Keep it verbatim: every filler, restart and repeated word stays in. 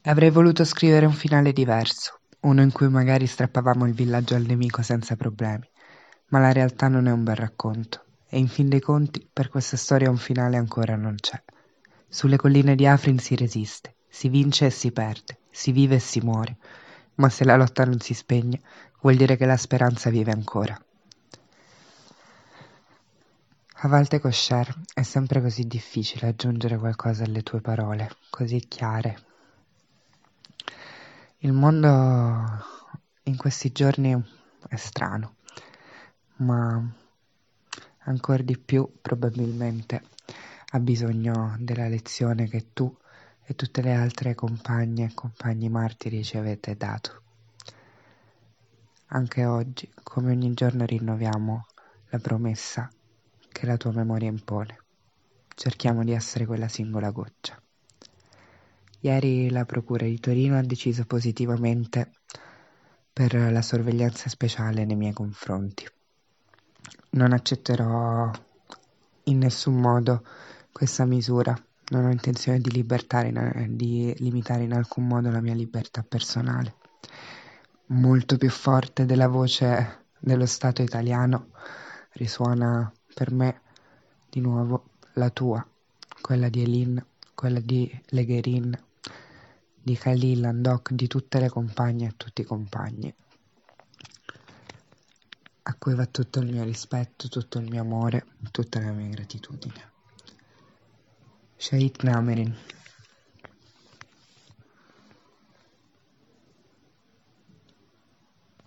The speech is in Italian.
Avrei voluto scrivere un finale diverso, uno in cui magari strappavamo il villaggio al nemico senza problemi, ma la realtà non è un bel racconto, e in fin dei conti per questa storia un finale ancora non c'è. Sulle colline di Afrin si resiste, si vince e si perde, si vive e si muore, ma se la lotta non si spegne, vuol dire che la speranza vive ancora. A volte, Coscer, è sempre così difficile aggiungere qualcosa alle tue parole, così chiare. Il mondo in questi giorni è strano, ma ancora di più probabilmente ha bisogno della lezione che tu e tutte le altre compagne e compagni martiri ci avete dato. Anche oggi, come ogni giorno, rinnoviamo la promessa che la tua memoria impone. Cerchiamo di essere quella singola goccia. Ieri la Procura di Torino ha deciso positivamente per la sorveglianza speciale nei miei confronti. Non accetterò in nessun modo questa misura. Non ho intenzione di, in, di limitare in alcun modo la mia libertà personale. Molto più forte della voce dello Stato italiano risuona per me di nuovo la tua, quella di Elin, quella di Legherin, di Khalil Andok, di tutte le compagne e tutti i compagni, a cui va tutto il mio rispetto, tutto il mio amore, tutta la mia gratitudine. Shahid Namerin.